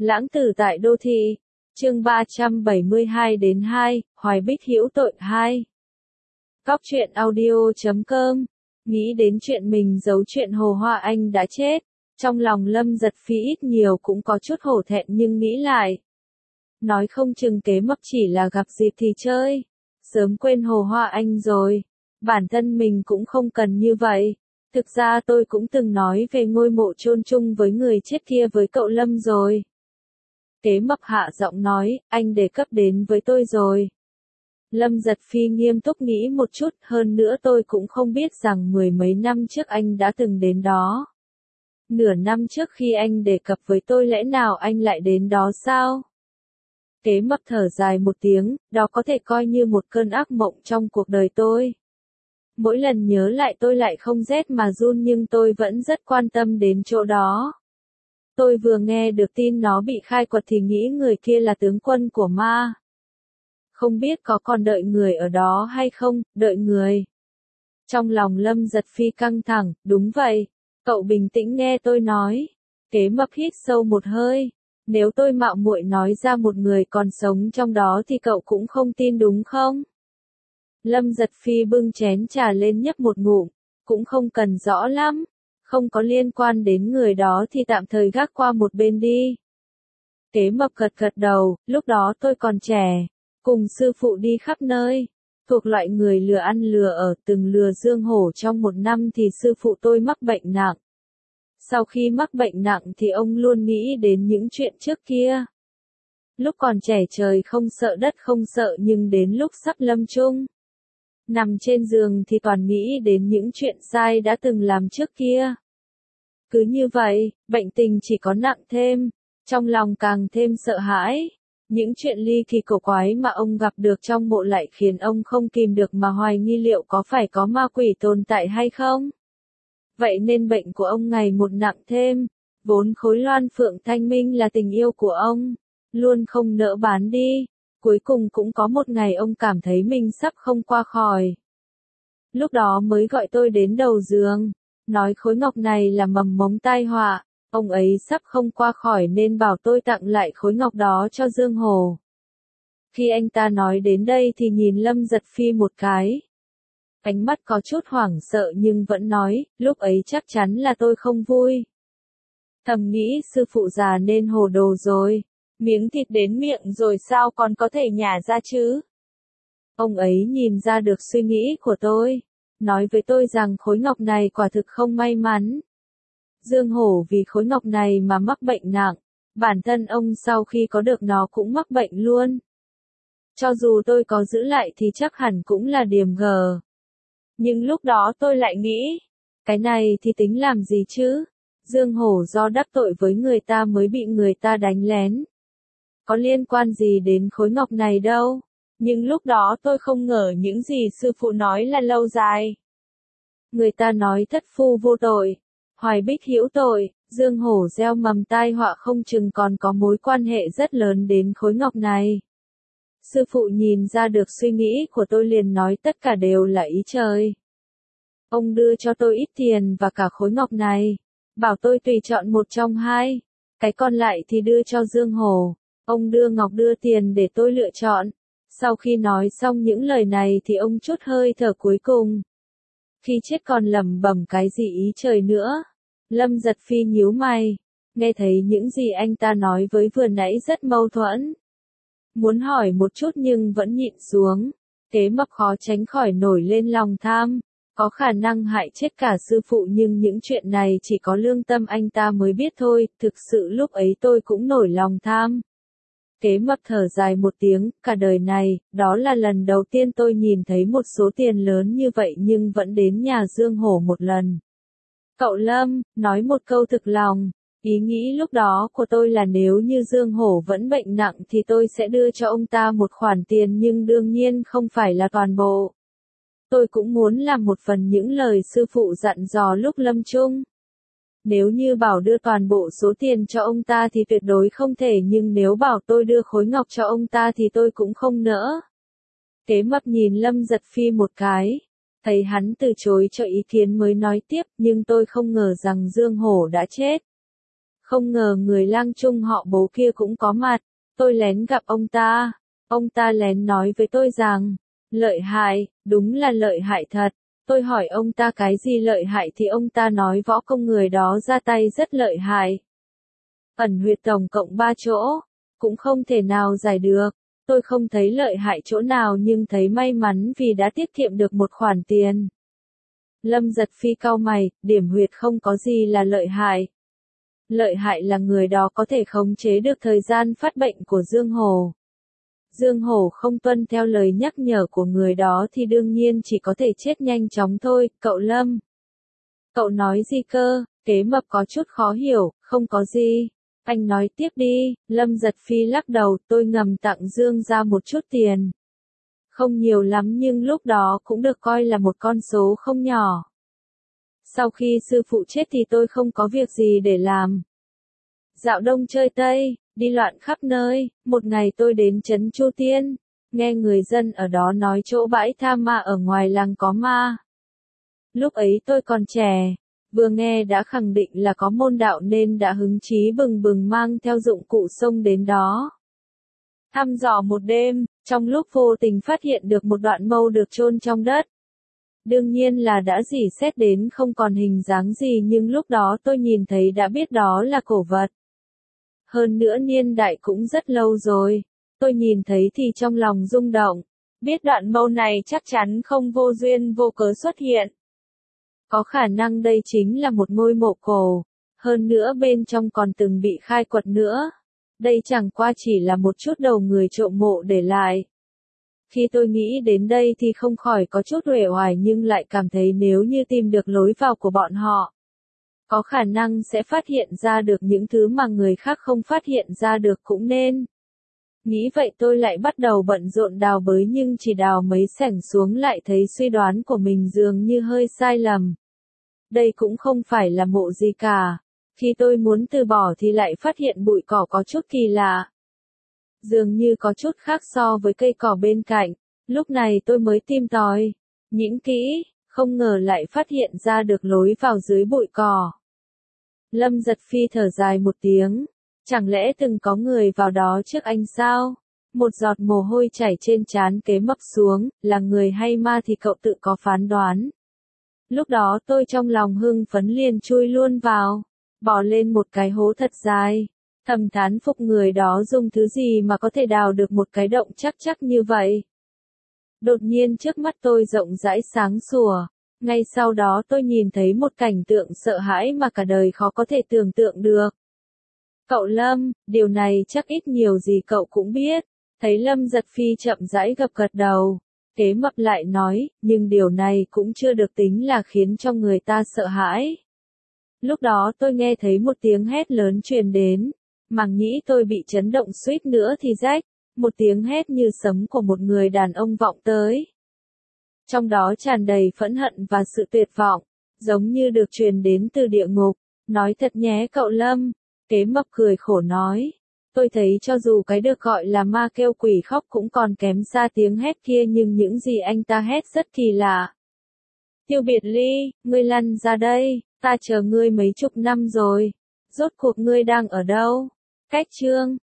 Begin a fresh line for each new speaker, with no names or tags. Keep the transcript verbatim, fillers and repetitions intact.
Lãng tử tại đô thị. Chương ba trăm bảy mươi hai đến hai, Hoài Bích hữu tội hai. Cóc truyện audio chấm com. Nghĩ đến chuyện mình giấu chuyện Hồ Hoa Anh đã chết, trong lòng Lâm Giật Phi ít nhiều cũng có chút hổ thẹn, nhưng nghĩ lại, nói không chừng Kế Mập chỉ là gặp dịp thì chơi, sớm quên Hồ Hoa Anh rồi. Bản thân mình cũng không cần như vậy. Thực ra tôi cũng từng nói về ngôi mộ chôn chung với người chết kia với cậu Lâm rồi. Kế Mập hạ giọng nói, anh đề cập đến với tôi rồi. Lâm Giật Phi nghiêm túc nghĩ một chút, hơn nữa tôi cũng không biết rằng mười mấy năm trước anh đã từng đến đó. Nửa năm trước khi anh đề cập với tôi, lẽ nào anh lại đến đó sao? Kế Mập thở dài một tiếng, đó có thể coi như một cơn ác mộng trong cuộc đời tôi. Mỗi lần nhớ lại tôi lại không rét mà run, nhưng tôi vẫn rất quan tâm đến chỗ đó. Tôi vừa nghe được tin nó bị khai quật thì nghĩ người kia là tướng quân của ma. Không biết có còn đợi người ở đó hay không, đợi người. Trong lòng Lâm Giật Phi căng thẳng, đúng vậy. Cậu bình tĩnh nghe tôi nói. Kế Mập hít sâu một hơi. Nếu tôi mạo muội nói ra một người còn sống trong đó thì cậu cũng không tin đúng không? Lâm Giật Phi bưng chén trà lên nhấp một ngụm, cũng không cần rõ lắm. Không có liên quan đến người đó thì tạm thời gác qua một bên đi. Kế Mập gật gật đầu, lúc đó tôi còn trẻ, cùng sư phụ đi khắp nơi, thuộc loại người lừa ăn lừa ở, từng lừa Dương Hổ trong một năm thì sư phụ tôi mắc bệnh nặng. Sau khi mắc bệnh nặng thì ông luôn nghĩ đến những chuyện trước kia. Lúc còn trẻ trời không sợ đất không sợ, nhưng đến lúc sắp lâm chung, nằm trên giường thì toàn nghĩ đến những chuyện sai đã từng làm trước kia. Cứ như vậy, bệnh tình chỉ có nặng thêm, trong lòng càng thêm sợ hãi. Những chuyện ly kỳ cổ quái mà ông gặp được trong mộ lại khiến ông không kìm được mà hoài nghi liệu có phải có ma quỷ tồn tại hay không. Vậy nên bệnh của ông ngày một nặng thêm. Vốn khối loan phượng thanh minh là tình yêu của ông, luôn không nỡ bán đi. Cuối cùng cũng có một ngày ông cảm thấy mình sắp không qua khỏi. Lúc đó mới gọi tôi đến đầu giường, nói khối ngọc này là mầm mống tai họa. Ông ấy sắp không qua khỏi nên bảo tôi tặng lại khối ngọc đó cho Dương Hổ. Khi anh ta nói đến đây thì nhìn Lâm Giật Phi một cái. Ánh mắt có chút hoảng sợ nhưng vẫn nói, lúc ấy chắc chắn là tôi không vui. Thầm nghĩ sư phụ già nên hồ đồ rồi. Miếng thịt đến miệng rồi sao còn có thể nhả ra chứ? Ông ấy nhìn ra được suy nghĩ của tôi, nói với tôi rằng khối ngọc này quả thực không may mắn. Dương Hổ vì khối ngọc này mà mắc bệnh nặng, bản thân ông sau khi có được nó cũng mắc bệnh luôn. Cho dù tôi có giữ lại thì chắc hẳn cũng là điềm gờ. Nhưng lúc đó tôi lại nghĩ, cái này thì tính làm gì chứ? Dương Hổ do đắc tội với người ta mới bị người ta đánh lén. Có liên quan gì đến khối ngọc này đâu. Nhưng lúc đó tôi không ngờ những gì sư phụ nói là lâu dài. Người ta nói thất phu vô tội, Hoài Bích hữu tội, Dương Hổ gieo mầm tai họa không chừng còn có mối quan hệ rất lớn đến khối ngọc này. Sư phụ nhìn ra được suy nghĩ của tôi liền nói tất cả đều là ý trời. Ông đưa cho tôi ít tiền và cả khối ngọc này, bảo tôi tùy chọn một trong hai, cái còn lại thì đưa cho Dương Hổ. Ông đưa ngọc đưa tiền để tôi lựa chọn. Sau khi nói xong những lời này thì ông trút hơi thở cuối cùng. Khi chết còn lẩm bẩm cái gì ý trời nữa. Lâm Giật Phi nhíu mày, nghe thấy những gì anh ta nói với vừa nãy rất mâu thuẫn. Muốn hỏi một chút nhưng vẫn nhịn xuống. Kế Mập khó tránh khỏi nổi lên lòng tham, có khả năng hại chết cả sư phụ, nhưng những chuyện này chỉ có lương tâm anh ta mới biết thôi. Thực sự lúc ấy tôi cũng nổi lòng tham. Kế Mập thở dài một tiếng, cả đời này, đó là lần đầu tiên tôi nhìn thấy một số tiền lớn như vậy nhưng vẫn đến nhà Dương Hổ một lần. Cậu Lâm, nói một câu thực lòng, ý nghĩ lúc đó của tôi là nếu như Dương Hổ vẫn bệnh nặng thì tôi sẽ đưa cho ông ta một khoản tiền, nhưng đương nhiên không phải là toàn bộ. Tôi cũng muốn làm một phần những lời sư phụ dặn dò lúc lâm chung. Nếu như bảo đưa toàn bộ số tiền cho ông ta thì tuyệt đối không thể, nhưng nếu bảo tôi đưa khối ngọc cho ông ta thì tôi cũng không nỡ. Kế Mập nhìn Lâm Giật Phi một cái, thấy hắn từ chối cho ý kiến mới nói tiếp, nhưng tôi không ngờ rằng Dương Hổ đã chết. Không ngờ người lang trung họ Bố kia cũng có mặt, tôi lén gặp ông ta. Ông ta lén nói với tôi rằng, lợi hại, đúng là lợi hại thật. Tôi hỏi ông ta cái gì lợi hại thì ông ta nói võ công người đó ra tay rất lợi hại. Ẩn huyệt tổng cộng ba chỗ, cũng không thể nào giải được. Tôi không thấy lợi hại chỗ nào nhưng thấy may mắn vì đã tiết kiệm được một khoản tiền. Lâm Giật Phi cau mày, điểm huyệt không có gì là lợi hại. Lợi hại là người đó có thể khống chế được thời gian phát bệnh của Dương Hổ. Dương Hổ không tuân theo lời nhắc nhở của người đó thì đương nhiên chỉ có thể chết nhanh chóng thôi, cậu Lâm. Cậu nói gì cơ? Kế Mập có chút khó hiểu, không có gì. Anh nói tiếp đi. Lâm Giật Phi lắc đầu, tôi ngầm tặng Dương ra một chút tiền. Không nhiều lắm nhưng lúc đó cũng được coi là một con số không nhỏ. Sau khi sư phụ chết thì tôi không có việc gì để làm. Dạo đông chơi Tây, đi loạn khắp nơi. Một ngày tôi đến trấn Chu Tiên, nghe người dân ở đó nói chỗ bãi tha ma ở ngoài làng có ma. Lúc ấy tôi còn trẻ, vừa nghe đã khẳng định là có môn đạo nên đã hứng chí bừng bừng mang theo dụng cụ xông đến đó. Thăm dò một đêm, trong lúc vô tình phát hiện được một đoạn mâu được chôn trong đất. Đương nhiên là đã rỉ sét đến không còn hình dáng gì nhưng lúc đó tôi nhìn thấy đã biết đó là cổ vật. Hơn nữa niên đại cũng rất lâu rồi, tôi nhìn thấy thì trong lòng rung động, biết đoạn mâu này chắc chắn không vô duyên vô cớ xuất hiện. Có khả năng đây chính là một ngôi mộ cổ, hơn nữa bên trong còn từng bị khai quật nữa. Đây chẳng qua chỉ là một chút đầu người trộm mộ để lại. Khi tôi nghĩ đến đây thì không khỏi có chút uể oải nhưng lại cảm thấy nếu như tìm được lối vào của bọn họ, có khả năng sẽ phát hiện ra được những thứ mà người khác không phát hiện ra được cũng nên. Nghĩ vậy tôi lại bắt đầu bận rộn đào bới nhưng chỉ đào mấy xẻng xuống lại thấy suy đoán của mình dường như hơi sai lầm. Đây cũng không phải là mộ gì cả. Khi tôi muốn từ bỏ thì lại phát hiện bụi cỏ có chút kỳ lạ. Dường như có chút khác so với cây cỏ bên cạnh. Lúc này tôi mới tìm tòi, nhĩnh kỹ, không ngờ lại phát hiện ra được lối vào dưới bụi cỏ. Lâm Giật Phi thở dài một tiếng. Chẳng lẽ từng có người vào đó trước anh sao? Một giọt mồ hôi chảy trên trán Kế Mập xuống, là người hay ma thì cậu tự có phán đoán. Lúc đó tôi trong lòng hưng phấn liền chui luôn vào, bỏ lên một cái hố thật dài, thầm thán phục người đó dùng thứ gì mà có thể đào được một cái động chắc chắc như vậy. Đột nhiên trước mắt tôi rộng rãi sáng sủa, ngay sau đó tôi nhìn thấy một cảnh tượng sợ hãi mà cả đời khó có thể tưởng tượng được. Cậu Lâm, điều này chắc ít nhiều gì cậu cũng biết. Thấy Lâm Giật Phi chậm rãi gật gật đầu, Kế Mập lại nói, nhưng điều này cũng chưa được tính là khiến cho người ta sợ hãi. Lúc đó tôi nghe thấy một tiếng hét lớn truyền đến, màng nhĩ tôi bị chấn động suýt nữa thì rách, một tiếng hét như sấm của một người đàn ông vọng tới. Trong đó tràn đầy phẫn hận và sự tuyệt vọng, giống như được truyền đến từ địa ngục. Nói thật nhé cậu Lâm. Kế Mập cười khổ nói, tôi thấy cho dù cái được gọi là ma kêu quỷ khóc cũng còn kém xa tiếng hét kia nhưng những gì anh ta hét rất kỳ lạ. Tiêu Biệt Ly, ngươi lăn ra đây, ta chờ ngươi mấy chục năm rồi, rốt cuộc ngươi đang ở đâu? Cách chương